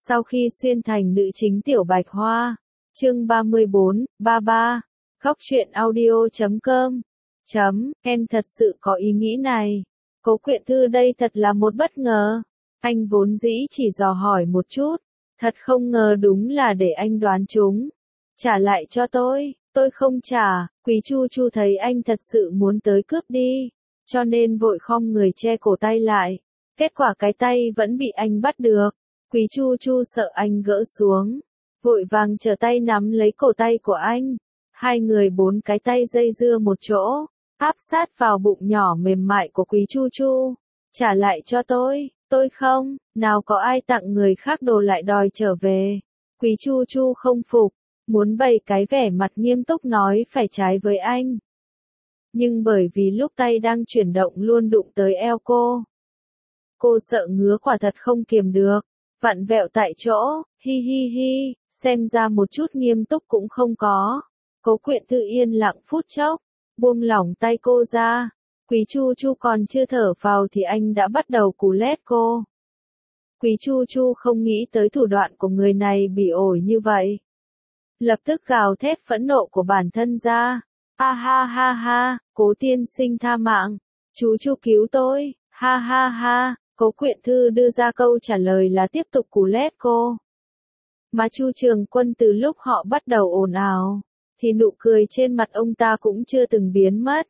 Sau khi xuyên thành nữ chính Tiểu Bạch Hoa, chương 34, 33, khóc chuyện audio.com. Em thật sự có ý nghĩ này. Cố Quyện Thư đây thật là một bất ngờ. Anh vốn dĩ chỉ dò hỏi một chút, thật không ngờ đúng là để anh đoán trúng. Trả lại cho tôi không trả. Quý Chu Chu thấy anh thật sự muốn tới cướp đi, cho nên vội khom người che cổ tay lại. Kết quả cái tay vẫn bị anh bắt được. Quý Chu Chu sợ anh gỡ xuống, vội vàng trở tay nắm lấy cổ tay của anh. Hai người bốn cái tay dây dưa một chỗ, áp sát vào bụng nhỏ mềm mại của Quý Chu Chu. Trả lại cho tôi không, nào có ai tặng người khác đồ lại đòi trở về. Quý Chu Chu không phục, muốn bày cái vẻ mặt nghiêm túc nói phải trái với anh. Nhưng bởi vì lúc tay đang chuyển động luôn đụng tới eo cô sợ ngứa quả thật không kiềm được, vặn vẹo tại chỗ, hi hi hi, xem ra một chút nghiêm túc cũng không có. Cố Quyện Thư yên lặng phút chốc, buông lỏng tay cô ra. Quý Chu Chu còn chưa thở phào thì anh đã bắt đầu cú lét cô. Quý Chu Chu không nghĩ tới thủ đoạn của người này bị ổi như vậy. Lập tức gào thét phẫn nộ của bản thân ra. Ha ha ha ha, Cố tiên sinh tha mạng. Chú Chu cứu tôi, ha ha ha. Cố Quyện Thư đưa ra câu trả lời là tiếp tục cú lét cô. Mà Chu Trường Quân từ lúc họ bắt đầu ồn ào, thì nụ cười trên mặt ông ta cũng chưa từng biến mất.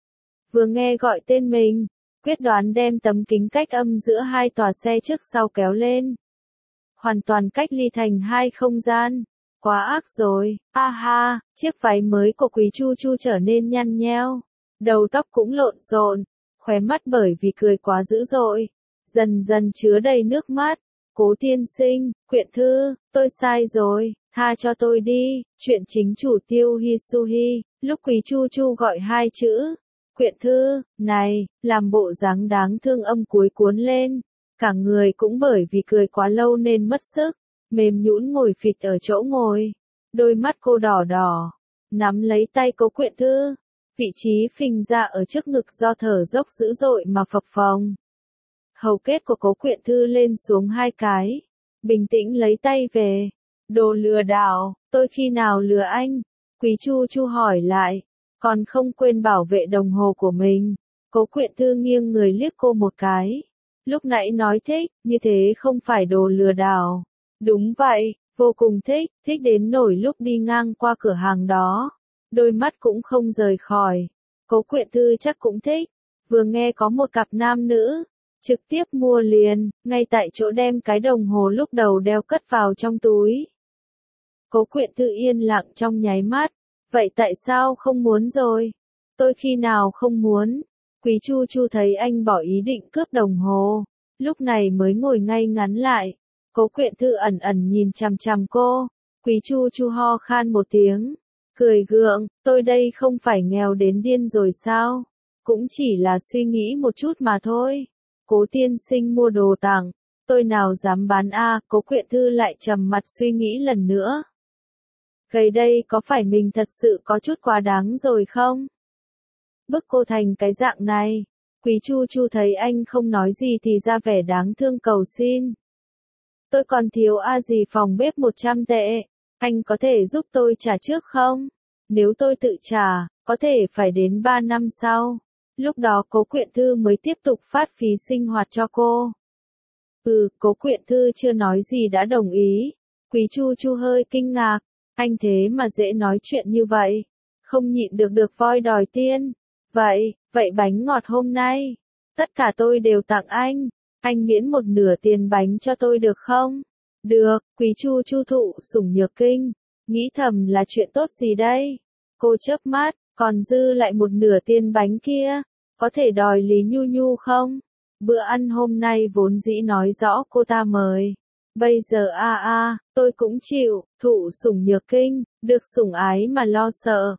Vừa nghe gọi tên mình, quyết đoán đem tấm kính cách âm giữa hai tòa xe trước sau kéo lên. Hoàn toàn cách ly thành hai không gian. Quá ác rồi, ha ha, chiếc váy mới của Quý Chu Chu trở nên nhăn nheo. Đầu tóc cũng lộn xộn, khóe mắt bởi vì cười quá dữ dội, dần dần chứa đầy nước mắt. Cố tiên sinh, Quyện Thư, tôi sai rồi, tha cho tôi đi. Chuyện chính chủ Tiêu Hisuhi, lúc Quý Chu Chu gọi hai chữ Quyện Thư, này, làm bộ dáng đáng thương âm cuối cuốn lên. Cả người cũng bởi vì cười quá lâu nên mất sức, mềm nhũn ngồi phịch ở chỗ ngồi. Đôi mắt cô đỏ đỏ, nắm lấy tay Cố Quyện Thư. Vị trí phình ra ở trước ngực do thở dốc dữ dội mà phập phồng. Hầu kết của Cố Quyện Thư lên xuống hai cái, bình tĩnh lấy tay về. Đồ lừa đảo, tôi khi nào lừa anh? Quý Chu Chu hỏi lại, còn không quên bảo vệ đồng hồ của mình. Cố Quyện Thư nghiêng người liếc cô một cái. Lúc nãy nói thích, như thế không phải đồ lừa đảo. Đúng vậy, vô cùng thích đến nỗi lúc đi ngang qua cửa hàng đó, đôi mắt cũng không rời khỏi. Cố Quyện Thư chắc cũng thích, vừa nghe có một cặp nam nữ, trực tiếp mua liền, ngay tại chỗ đem cái đồng hồ lúc đầu đeo cất vào trong túi. Cố Quyện Thư yên lặng trong nháy mắt, vậy tại sao không muốn rồi? Tôi khi nào không muốn? Quý Chu Chu thấy anh bỏ ý định cướp đồng hồ, lúc này mới ngồi ngay ngắn lại. Cố Quyện Thư ẩn ẩn nhìn chằm chằm cô. Quý Chu Chu ho khan một tiếng, cười gượng, tôi đây không phải nghèo đến điên rồi sao? Cũng chỉ là suy nghĩ một chút mà thôi. Cố tiên sinh mua đồ tặng, tôi nào dám bán a? Cố Quyện Thư lại trầm mặt suy nghĩ lần nữa. Gầy đây có phải mình thật sự có chút quá đáng rồi không? Bức cô thành cái dạng này. Quý Chu Chu thấy anh không nói gì thì ra vẻ đáng thương cầu xin. Tôi còn thiếu gì phòng bếp 100 tệ, anh có thể giúp tôi trả trước không? Nếu tôi tự trả, có thể phải đến 3 năm sau. Lúc đó Cố Quyện Thư mới tiếp tục phát phí sinh hoạt cho cô. Cố Quyện Thư chưa nói gì đã đồng ý. Quý Chu Chu hơi kinh ngạc, anh thế mà dễ nói chuyện như vậy, không nhịn được voi đòi tiên. Vậy bánh ngọt hôm nay, tất cả tôi đều tặng anh miễn một nửa tiền bánh cho tôi được không? Được, Quý Chu Chu thụ sủng nhược kinh, nghĩ thầm là chuyện tốt gì đây? Cô chớp mắt, còn dư lại một nửa tiền bánh kia, có thể đòi Lý Nhu Nhu không? Bữa ăn hôm nay vốn dĩ nói rõ cô ta mời. Bây giờ tôi cũng chịu, thụ sủng nhược kinh, được sủng ái mà lo sợ.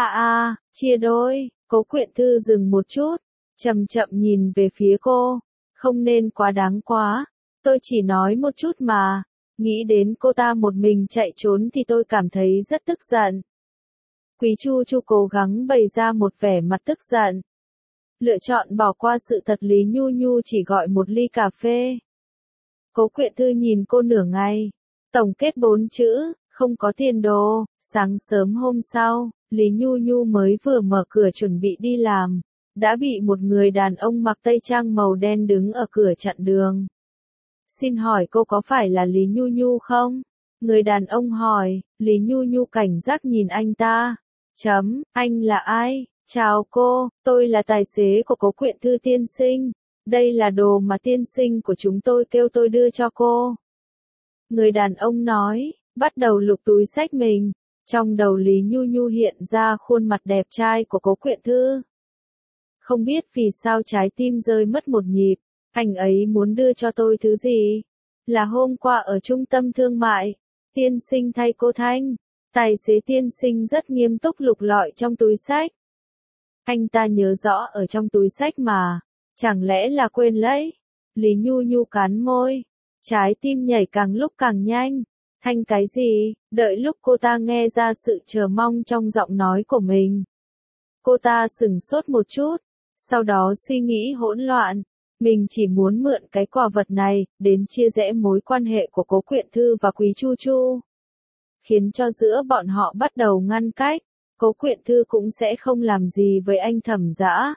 Chia đôi. Cố Quyện Thư dừng một chút, chậm chậm nhìn về phía cô. Không nên quá đáng quá, tôi chỉ nói một chút mà. Nghĩ đến cô ta một mình chạy trốn thì tôi cảm thấy rất tức giận. Quý Chu Chu cố gắng bày ra một vẻ mặt tức giận. Lựa chọn bỏ qua sự thật Lý Nhu Nhu chỉ gọi một ly cà phê. Cố quyện thư nhìn cô nửa ngày. Tổng kết 4 chữ, không có tiền đồ. Sáng sớm hôm sau, Lý Nhu Nhu mới vừa mở cửa chuẩn bị đi làm. Đã bị một người đàn ông mặc tây trang màu đen đứng ở cửa chặn đường. Xin hỏi cô có phải là Lý Nhu Nhu không? Người đàn ông hỏi, Lý Nhu Nhu cảnh giác nhìn anh ta. Anh là ai? Chào cô, tôi là tài xế của Cố Quyện Thư tiên sinh. Đây là đồ mà tiên sinh của chúng tôi kêu tôi đưa cho cô. Người đàn ông nói, bắt đầu lục túi xách mình. Trong đầu Lý Nhu Nhu hiện ra khuôn mặt đẹp trai của Cố Quyện Thư. Không biết vì sao trái tim rơi mất một nhịp, anh ấy muốn đưa cho tôi thứ gì? Là hôm qua ở trung tâm thương mại, tiên sinh thay cô Thanh. Tài xế tiên sinh rất nghiêm túc lục lọi trong túi xách. Anh ta nhớ rõ ở trong túi xách mà, chẳng lẽ là quên lấy? Lý Nhu Nhu cắn môi, trái tim nhảy càng lúc càng nhanh. Thanh cái gì? Đợi lúc cô ta nghe ra sự chờ mong trong giọng nói của mình. Cô ta sửng sốt một chút, sau đó suy nghĩ hỗn loạn. Mình chỉ muốn mượn cái quà vật này, đến chia rẽ mối quan hệ của Cố Quyện Thư và Quý Chu Chu. Khiến cho giữa bọn họ bắt đầu ngăn cách, Cố Quyện Thư cũng sẽ không làm gì với anh Thẩm Dã.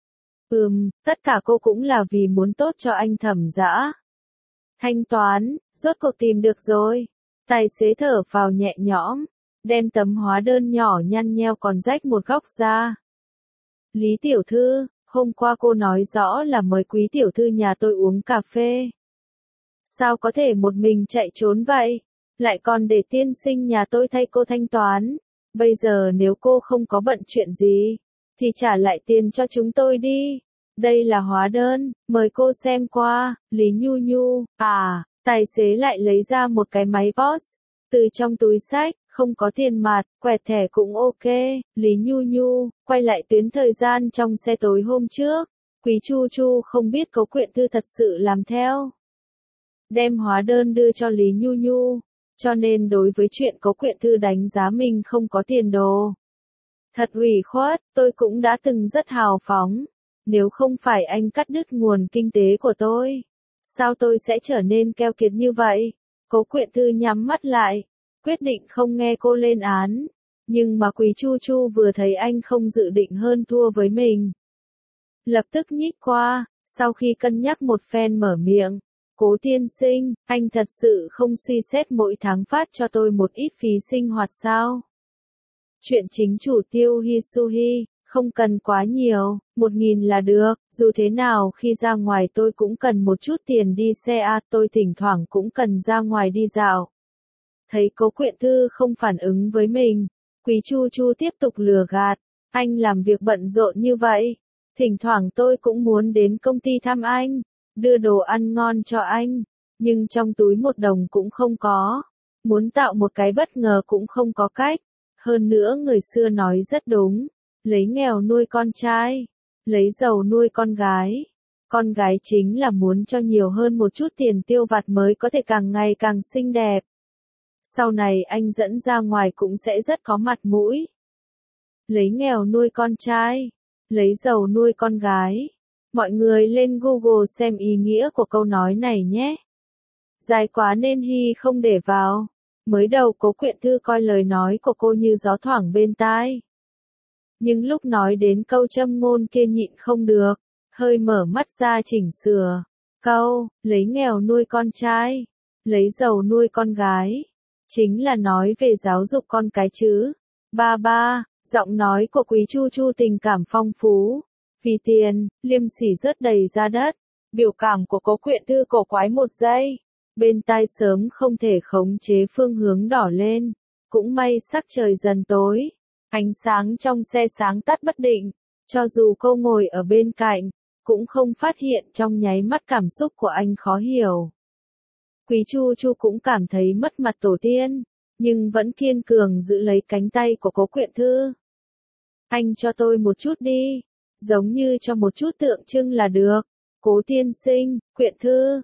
Tất cả cô cũng là vì muốn tốt cho anh Thẩm Dã. Thanh toán, rốt cuộc tìm được rồi. Tài xế thở phào nhẹ nhõm, đem tấm hóa đơn nhỏ nhăn nheo còn rách một góc ra. Lý tiểu thư, hôm qua cô nói rõ là mời quý tiểu thư nhà tôi uống cà phê. Sao có thể một mình chạy trốn vậy? Lại còn để tiên sinh nhà tôi thay cô thanh toán. Bây giờ nếu cô không có bận chuyện gì, thì trả lại tiền cho chúng tôi đi. Đây là hóa đơn, mời cô xem qua. Lý Nhu Nhu, tài xế lại lấy ra một cái máy POS. Từ trong túi xách, không có tiền mặt, quẹt thẻ cũng ok. Lý Nhu Nhu, quay lại tuyến thời gian trong xe tối hôm trước. Quý Chu Chu không biết Cố Quyện Thư thật sự làm theo. Đem hóa đơn đưa cho Lý Nhu Nhu. Cho nên đối với chuyện Cố Quyện Thư đánh giá mình không có tiền đồ. Thật ủy khuất, tôi cũng đã từng rất hào phóng. Nếu không phải anh cắt đứt nguồn kinh tế của tôi, sao tôi sẽ trở nên keo kiệt như vậy? Cố Quyện Thư nhắm mắt lại, quyết định không nghe cô lên án. Nhưng mà Quý Chu Chu vừa thấy anh không dự định hơn thua với mình. Lập tức nhích qua, sau khi cân nhắc một phen mở miệng. Cố tiên sinh, anh thật sự không suy xét mỗi tháng phát cho tôi một ít phí sinh hoạt sao? Chuyện chính chủ Tiêu Hisuhi, không cần quá nhiều, 1.000 là được, dù thế nào khi ra ngoài tôi cũng cần một chút tiền đi xe tôi thỉnh thoảng cũng cần ra ngoài đi dạo. Thấy Cố Quyện Thư không phản ứng với mình, Quý Chu Chu tiếp tục lừa gạt, anh làm việc bận rộn như vậy, thỉnh thoảng tôi cũng muốn đến công ty thăm anh, đưa đồ ăn ngon cho anh, nhưng trong túi một đồng cũng không có, muốn tạo một cái bất ngờ cũng không có cách, hơn nữa người xưa nói rất đúng, lấy nghèo nuôi con trai, lấy giàu nuôi con gái chính là muốn cho nhiều hơn một chút tiền tiêu vặt mới có thể càng ngày càng xinh đẹp. Sau này anh dẫn ra ngoài cũng sẽ rất có mặt mũi. Lấy nghèo nuôi con trai, lấy giàu nuôi con gái. Mọi người lên Google xem ý nghĩa của câu nói này nhé. Dài quá nên Hy không để vào. Mới đầu Cố Quyện Thư coi lời nói của cô như gió thoảng bên tai. Nhưng lúc nói đến câu châm ngôn kia nhịn không được, hơi mở mắt ra chỉnh sửa. Câu, lấy nghèo nuôi con trai, lấy giàu nuôi con gái. Chính là nói về giáo dục con cái chứ. Ba, giọng nói của Quý Chu Chu tình cảm phong phú. Vì tiền, liêm sỉ rớt đầy ra đất. Biểu cảm của Cố Quyện Thư cổ quái một giây. Bên tai sớm không thể khống chế phương hướng đỏ lên. Cũng may sắc trời dần tối. Ánh sáng trong xe sáng tắt bất định. Cho dù cô ngồi ở bên cạnh, cũng không phát hiện trong nháy mắt cảm xúc của anh khó hiểu. Quý Chu Chu cũng cảm thấy mất mặt tổ tiên, nhưng vẫn kiên cường giữ lấy cánh tay của Cố Quyện Thư. Anh cho tôi một chút đi, giống như cho một chút tượng trưng là được. Cố tiên sinh, Quyện Thư,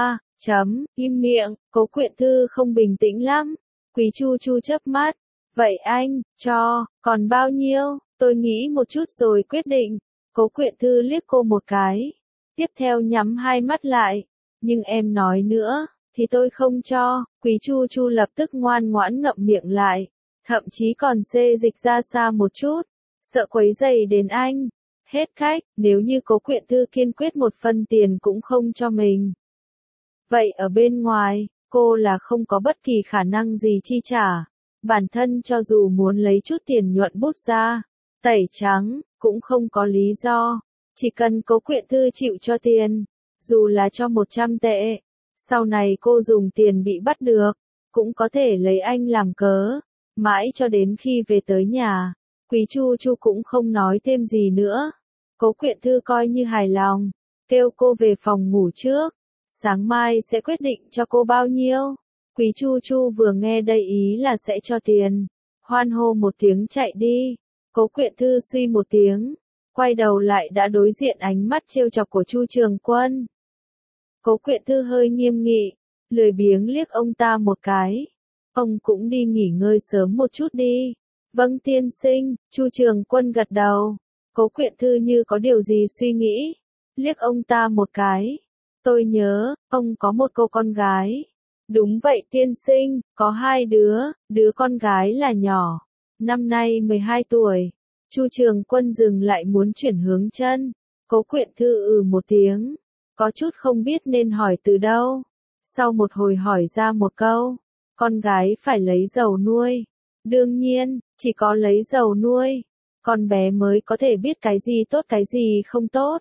im miệng, Cố Quyện Thư không bình tĩnh lắm. Quý Chu Chu chớp mắt, vậy anh, còn bao nhiêu, tôi nghĩ một chút rồi quyết định. Cố Quyện Thư liếc cô một cái, tiếp theo nhắm hai mắt lại, Nhưng em nói nữa, thì tôi không cho. Quý Chu Chu lập tức ngoan ngoãn ngậm miệng lại, thậm chí còn xê dịch ra xa một chút, sợ quấy rầy đến anh. Hết khách, nếu như Cố Quyện Thư kiên quyết một phân tiền cũng không cho mình. Vậy ở bên ngoài, cô là không có bất kỳ khả năng gì chi trả. Bản thân cho dù muốn lấy chút tiền nhuận bút ra, tẩy trắng, cũng không có lý do. Chỉ cần Cố Quyện Thư chịu cho tiền, dù là cho 100 tệ, sau này cô dùng tiền bị bắt được, cũng có thể lấy anh làm cớ. Mãi cho đến khi về tới nhà, Quý Chu Chu cũng không nói thêm gì nữa. Cố Quyện Thư coi như hài lòng, kêu cô về phòng ngủ trước. Sáng mai sẽ quyết định cho cô bao nhiêu. Quý Chu Chu vừa nghe đây ý là sẽ cho tiền, hoan hô một tiếng chạy đi. Cố Quyện Thư suy một tiếng, quay đầu lại đã đối diện ánh mắt trêu chọc của Chu Trường Quân. Cố Quyện Thư hơi nghiêm nghị, lười biếng liếc ông ta một cái. Ông cũng đi nghỉ ngơi sớm một chút đi. Vâng tiên sinh, Chu Trường Quân gật đầu. Cố Quyện Thư như có điều gì suy nghĩ, liếc ông ta một cái. Tôi nhớ, ông có một cô con gái. Đúng vậy tiên sinh, có 2 đứa con gái là nhỏ, năm nay 12 tuổi. Chu Trường Quân dừng lại muốn chuyển hướng chân. Cố Quyện Thư một tiếng, có chút không biết nên hỏi từ đâu. Sau một hồi hỏi ra một câu, con gái phải lấy giàu nuôi. Đương nhiên, chỉ có lấy giàu nuôi, con bé mới có thể biết cái gì tốt cái gì không tốt.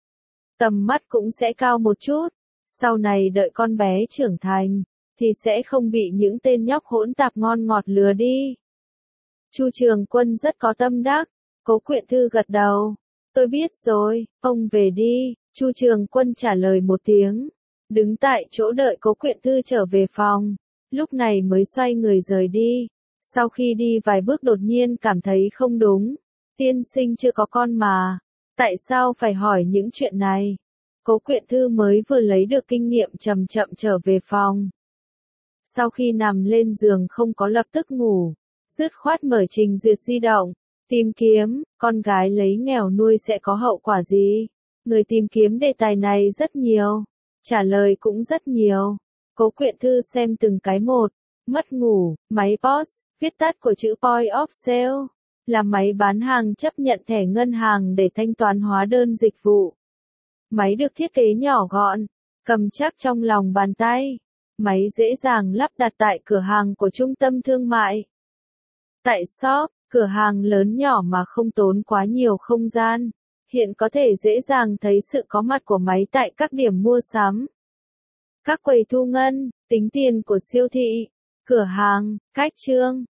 Tầm mắt cũng sẽ cao một chút, sau này đợi con bé trưởng thành, thì sẽ không bị những tên nhóc hỗn tạp ngon ngọt lừa đi. Chu Trường Quân rất có tâm đắc. Cố Quyện Thư gật đầu. Tôi biết rồi, ông về đi. Chu Trường Quân trả lời một tiếng, đứng tại chỗ đợi Cố Quyện Thư trở về phòng, lúc này mới xoay người rời đi. Sau khi đi vài bước đột nhiên cảm thấy không đúng. Tiên sinh chưa có con mà, tại sao phải hỏi những chuyện này? Cố Quyện Thư mới vừa lấy được kinh nghiệm chậm chậm trở về phòng. Sau khi nằm lên giường không có lập tức ngủ, dứt khoát mở trình duyệt di động, tìm kiếm, con gái lấy nghèo nuôi sẽ có hậu quả gì? Người tìm kiếm đề tài này rất nhiều, trả lời cũng rất nhiều. Cố Quyện Thư xem từng cái một, mất ngủ, máy POS, viết tắt của chữ Point of Sale, là máy bán hàng chấp nhận thẻ ngân hàng để thanh toán hóa đơn dịch vụ. Máy được thiết kế nhỏ gọn, cầm chắc trong lòng bàn tay. Máy dễ dàng lắp đặt tại cửa hàng của trung tâm thương mại. Tại shop, cửa hàng lớn nhỏ mà không tốn quá nhiều không gian, hiện có thể dễ dàng thấy sự có mặt của máy tại các điểm mua sắm, các quầy thu ngân, tính tiền của siêu thị, cửa hàng, cách trương,